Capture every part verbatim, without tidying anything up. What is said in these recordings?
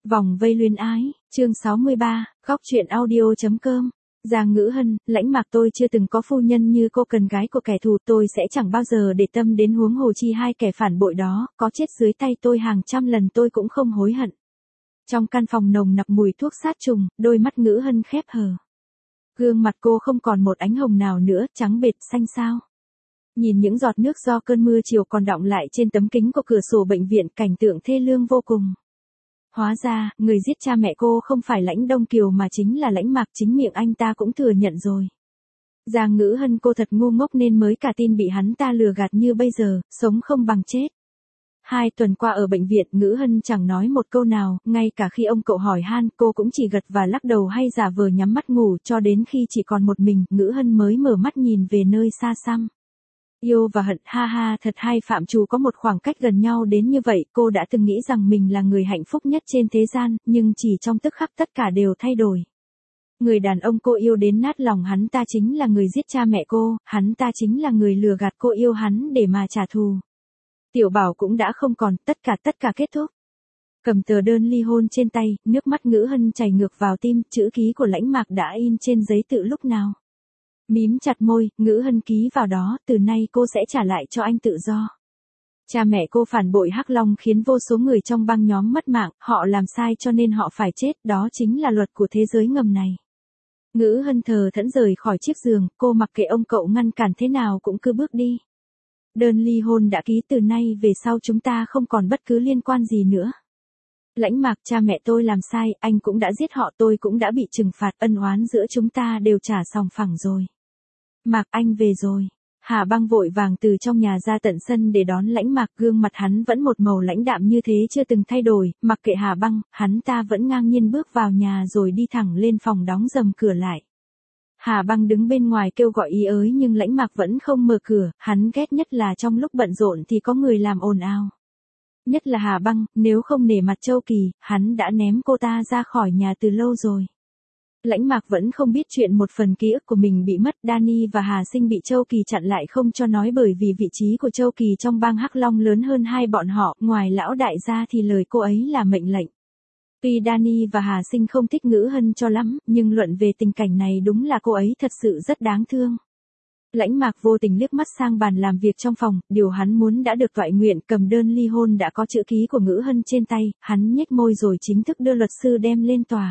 Vòng vây luyến ái, chương sáu mươi ba, góc truyện audio.com. Giang Ngữ Hân, lãnh mạc tôi chưa từng có phu nhân như cô cần gái của kẻ thù, tôi sẽ chẳng bao giờ để tâm đến huống hồ chi hai kẻ phản bội đó, có chết dưới tay tôi hàng trăm lần tôi cũng không hối hận. Trong căn phòng nồng nặc mùi thuốc sát trùng, đôi mắt Ngữ Hân khép hờ. Gương mặt cô không còn một ánh hồng nào nữa, trắng bệt xanh xao. Nhìn những giọt nước do cơn mưa chiều còn đọng lại trên tấm kính của cửa sổ bệnh viện, cảnh tượng thê lương vô cùng. Hóa ra, người giết cha mẹ cô không phải Lãnh Đông Kiều mà chính là Lãnh Mạc, chính miệng anh ta cũng thừa nhận rồi. Giang Ngữ Hân, cô thật ngu ngốc nên mới cả tin bị hắn ta lừa gạt như bây giờ, sống không bằng chết. Hai tuần qua ở bệnh viện, Ngữ Hân chẳng nói một câu nào, ngay cả khi ông cậu hỏi han, cô cũng chỉ gật và lắc đầu hay giả vờ nhắm mắt ngủ, cho đến khi chỉ còn một mình, Ngữ Hân mới mở mắt nhìn về nơi xa xăm. Yêu và hận, ha ha, thật hay, phạm trù có một khoảng cách gần nhau đến như vậy, cô đã từng nghĩ rằng mình là người hạnh phúc nhất trên thế gian, nhưng chỉ trong tức khắc tất cả đều thay đổi. Người đàn ông cô yêu đến nát lòng, hắn ta chính là người giết cha mẹ cô, hắn ta chính là người lừa gạt cô yêu hắn để mà trả thù. Tiểu Bảo cũng đã không còn, tất cả tất cả kết thúc. Cầm tờ đơn ly hôn trên tay, nước mắt Ngữ Hân chảy ngược vào tim, chữ ký của Lãnh Mạc đã in trên giấy từ lúc nào. Mím chặt môi, Ngữ Hân ký vào đó, từ nay cô sẽ trả lại cho anh tự do. Cha mẹ cô phản bội Hắc Long khiến vô số người trong băng nhóm mất mạng, họ làm sai cho nên họ phải chết, đó chính là luật của thế giới ngầm này. Ngữ Hân thờ thẫn rời khỏi chiếc giường, cô mặc kệ ông cậu ngăn cản thế nào cũng cứ bước đi. Đơn ly hôn đã ký, từ nay về sau chúng ta không còn bất cứ liên quan gì nữa. Lãnh Mạc, cha mẹ tôi làm sai, anh cũng đã giết họ, tôi cũng đã bị trừng phạt, ân oán giữa chúng ta đều trả sòng phẳng rồi. Mạc, anh về rồi. Hà Băng vội vàng từ trong nhà ra tận sân để đón Lãnh Mạc, gương mặt hắn vẫn một màu lãnh đạm như thế chưa từng thay đổi, mặc kệ Hà Băng, hắn ta vẫn ngang nhiên bước vào nhà rồi đi thẳng lên phòng đóng dầm cửa lại. Hà Băng đứng bên ngoài kêu gọi ý ới nhưng Lãnh Mạc vẫn không mở cửa, hắn ghét nhất là trong lúc bận rộn thì có người làm ồn ào. Nhất là Hà Băng, nếu không nể mặt Châu Kỳ, hắn đã ném cô ta ra khỏi nhà từ lâu rồi. Lãnh Mạc vẫn không biết chuyện một phần ký ức của mình bị mất, Dani và Hà Sinh bị Châu Kỳ chặn lại không cho nói bởi vì vị trí của Châu Kỳ trong bang Hắc Long lớn hơn hai bọn họ, ngoài lão đại ra thì lời cô ấy là mệnh lệnh. Tuy Dani và Hà Sinh không thích Ngữ Hân cho lắm, nhưng luận về tình cảnh này đúng là cô ấy thật sự rất đáng thương. Lãnh Mạc vô tình liếc mắt sang bàn làm việc trong phòng, điều hắn muốn đã được toại nguyện, cầm đơn ly hôn đã có chữ ký của Ngữ Hân trên tay, hắn nhếch môi rồi chính thức đưa luật sư đem lên tòa.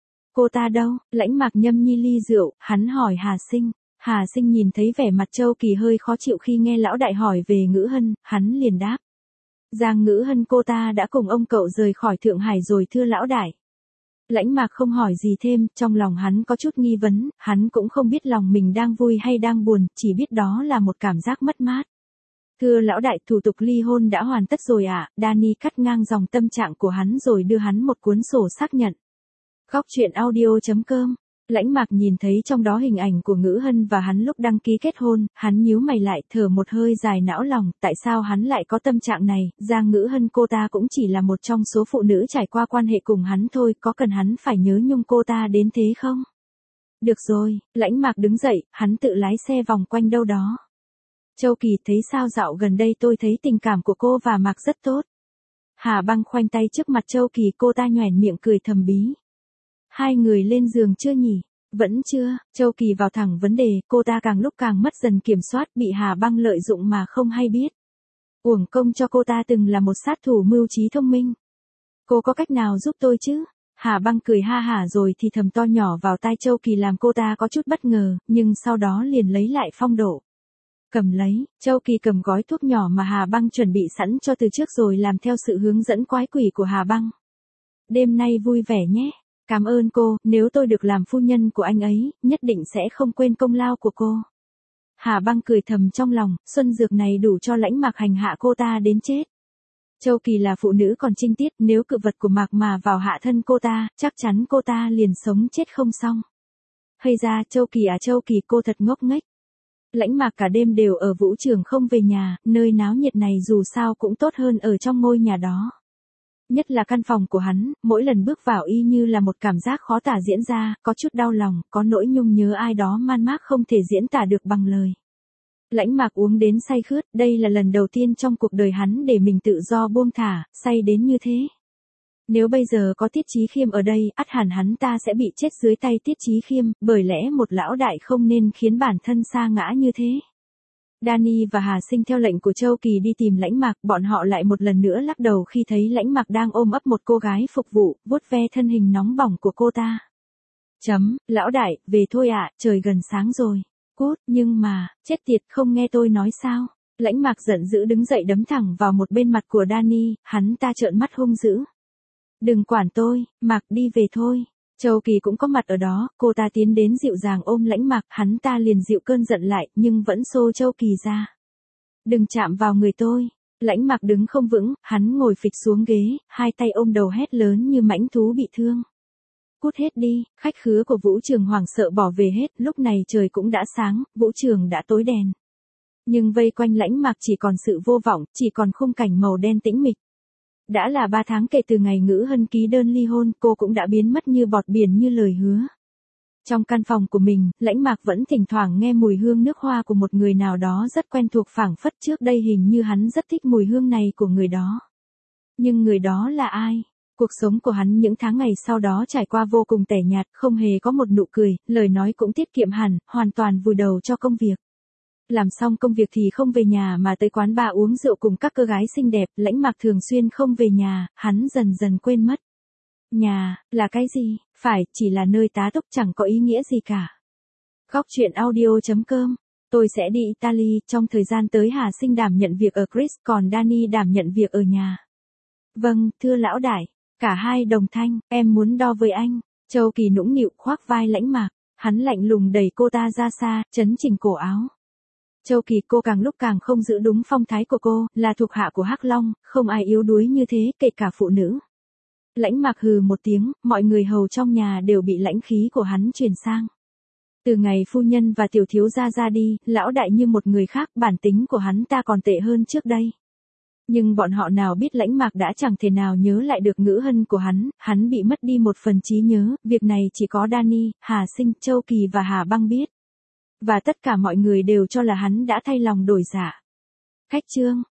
Cô ta đâu? Lãnh Mạc nhâm nhi ly rượu, hắn hỏi Hà Sinh. Hà Sinh nhìn thấy vẻ mặt Châu Kỳ hơi khó chịu khi nghe lão đại hỏi về Ngữ Hân, hắn liền đáp. Giang Ngữ Hân cô ta đã cùng ông cậu rời khỏi Thượng Hải rồi thưa lão đại. Lãnh Mạc không hỏi gì thêm, trong lòng hắn có chút nghi vấn, hắn cũng không biết lòng mình đang vui hay đang buồn, chỉ biết đó là một cảm giác mất mát. Thưa lão đại, thủ tục ly hôn đã hoàn tất rồi ạ, à? Dani cắt ngang dòng tâm trạng của hắn rồi đưa hắn một cuốn sổ xác nhận. Góc truyện audio.com. Lãnh Mạc nhìn thấy trong đó hình ảnh của Ngữ Hân và hắn lúc đăng ký kết hôn, hắn nhíu mày lại, thở một hơi dài não lòng, tại sao hắn lại có tâm trạng này, Giang Ngữ Hân cô ta cũng chỉ là một trong số phụ nữ trải qua quan hệ cùng hắn thôi, có cần hắn phải nhớ nhung cô ta đến thế không? Được rồi, Lãnh Mạc đứng dậy, hắn tự lái xe vòng quanh đâu đó. Châu Kỳ, thấy sao dạo gần đây tôi thấy tình cảm của cô và Mạc rất tốt. Hà Băng khoanh tay trước mặt Châu Kỳ, cô ta nhoẻn miệng cười thầm bí. Hai người lên giường chưa nhỉ? Vẫn chưa, Châu Kỳ vào thẳng vấn đề, cô ta càng lúc càng mất dần kiểm soát, bị Hà Băng lợi dụng mà không hay biết. Uổng công cho cô ta từng là một sát thủ mưu trí thông minh. Cô có cách nào giúp tôi chứ? Hà Băng cười ha hả rồi thì thầm to nhỏ vào tai Châu Kỳ làm cô ta có chút bất ngờ, nhưng sau đó liền lấy lại phong độ. Cầm lấy, Châu Kỳ cầm gói thuốc nhỏ mà Hà Băng chuẩn bị sẵn cho từ trước rồi làm theo sự hướng dẫn quái quỷ của Hà Băng. Đêm nay vui vẻ nhé. Cảm ơn cô, nếu tôi được làm phu nhân của anh ấy, nhất định sẽ không quên công lao của cô. Hà Băng cười thầm trong lòng, xuân dược này đủ cho Lãnh Mạc hành hạ cô ta đến chết. Châu Kỳ là phụ nữ còn trinh tiết, nếu cự vật của Mạc mà vào hạ thân cô ta, chắc chắn cô ta liền sống chết không xong. Hay ra, Châu Kỳ à Châu Kỳ, cô thật ngốc nghếch. Lãnh Mạc cả đêm đều ở vũ trường không về nhà, nơi náo nhiệt này dù sao cũng tốt hơn ở trong ngôi nhà đó. Nhất là căn phòng của hắn, mỗi lần bước vào y như là một cảm giác khó tả diễn ra, có chút đau lòng, có nỗi nhung nhớ ai đó man mác không thể diễn tả được bằng lời. Lãnh Mạc uống đến say khướt, đây là lần đầu tiên trong cuộc đời hắn để mình tự do buông thả, say đến như thế. Nếu bây giờ có Tiết Chí Khiêm ở đây, ắt hẳn hắn ta sẽ bị chết dưới tay Tiết Chí Khiêm, bởi lẽ một lão đại không nên khiến bản thân sa ngã như thế. Danny và Hà Sinh theo lệnh của Châu Kỳ đi tìm Lãnh Mạc, bọn họ lại một lần nữa lắc đầu khi thấy Lãnh Mạc đang ôm ấp một cô gái phục vụ, vuốt ve thân hình nóng bỏng của cô ta. Chấm, lão đại, về thôi ạ, trời gần sáng rồi. Cút, nhưng mà, chết tiệt, không nghe tôi nói sao? Lãnh Mạc giận dữ đứng dậy đấm thẳng vào một bên mặt của Danny, hắn ta trợn mắt hung dữ. Đừng quản tôi, Mạc đi về thôi. Châu Kỳ cũng có mặt ở đó, cô ta tiến đến dịu dàng ôm Lãnh Mạc, hắn ta liền dịu cơn giận lại, nhưng vẫn xô Châu Kỳ ra. Đừng chạm vào người tôi. Lãnh Mạc đứng không vững, hắn ngồi phịch xuống ghế, hai tay ôm đầu hét lớn như mãnh thú bị thương. Cút hết đi, khách khứa của Vũ Trường hoảng sợ bỏ về hết, lúc này trời cũng đã sáng, Vũ Trường đã tối đèn. Nhưng vây quanh Lãnh Mạc chỉ còn sự vô vọng, chỉ còn khung cảnh màu đen tĩnh mịch. Đã là ba tháng kể từ ngày Ngữ Hân ký đơn ly hôn, cô cũng đã biến mất như bọt biển như lời hứa. Trong căn phòng của mình, Lãnh Mạc vẫn thỉnh thoảng nghe mùi hương nước hoa của một người nào đó rất quen thuộc, phảng phất trước đây hình như hắn rất thích mùi hương này của người đó. Nhưng người đó là ai? Cuộc sống của hắn những tháng ngày sau đó trải qua vô cùng tẻ nhạt, không hề có một nụ cười, lời nói cũng tiết kiệm hẳn, hoàn toàn vùi đầu cho công việc. Làm xong công việc thì không về nhà mà tới quán bar uống rượu cùng các cô gái xinh đẹp, Lãnh Mạc thường xuyên không về nhà, hắn dần dần quên mất. Nhà, là cái gì? Phải, chỉ là nơi tá túc chẳng có ý nghĩa gì cả. Góc truyện audio chấm com. Tôi sẽ đi Italy, trong thời gian tới Hà Sinh đảm nhận việc ở Chris, còn Danny đảm nhận việc ở nhà. Vâng, thưa lão đại. Cả hai đồng thanh, em muốn đo với anh. Châu Kỳ nũng nịu khoác vai Lãnh Mạc, hắn lạnh lùng đẩy cô ta ra xa, chấn chỉnh cổ áo. Châu Kỳ, cô càng lúc càng không giữ đúng phong thái của cô, là thuộc hạ của Hắc Long, không ai yếu đuối như thế, kể cả phụ nữ. Lãnh Mạc hừ một tiếng, mọi người hầu trong nhà đều bị lãnh khí của hắn truyền sang. Từ ngày phu nhân và tiểu thiếu gia ra đi, lão đại như một người khác, bản tính của hắn ta còn tệ hơn trước đây. Nhưng bọn họ nào biết Lãnh Mạc đã chẳng thể nào nhớ lại được Ngữ Hân của hắn, hắn bị mất đi một phần trí nhớ, việc này chỉ có Danny, Hà Sinh, Châu Kỳ và Hà Băng biết. Và tất cả mọi người đều cho là hắn đã thay lòng đổi dạ. Khách trương,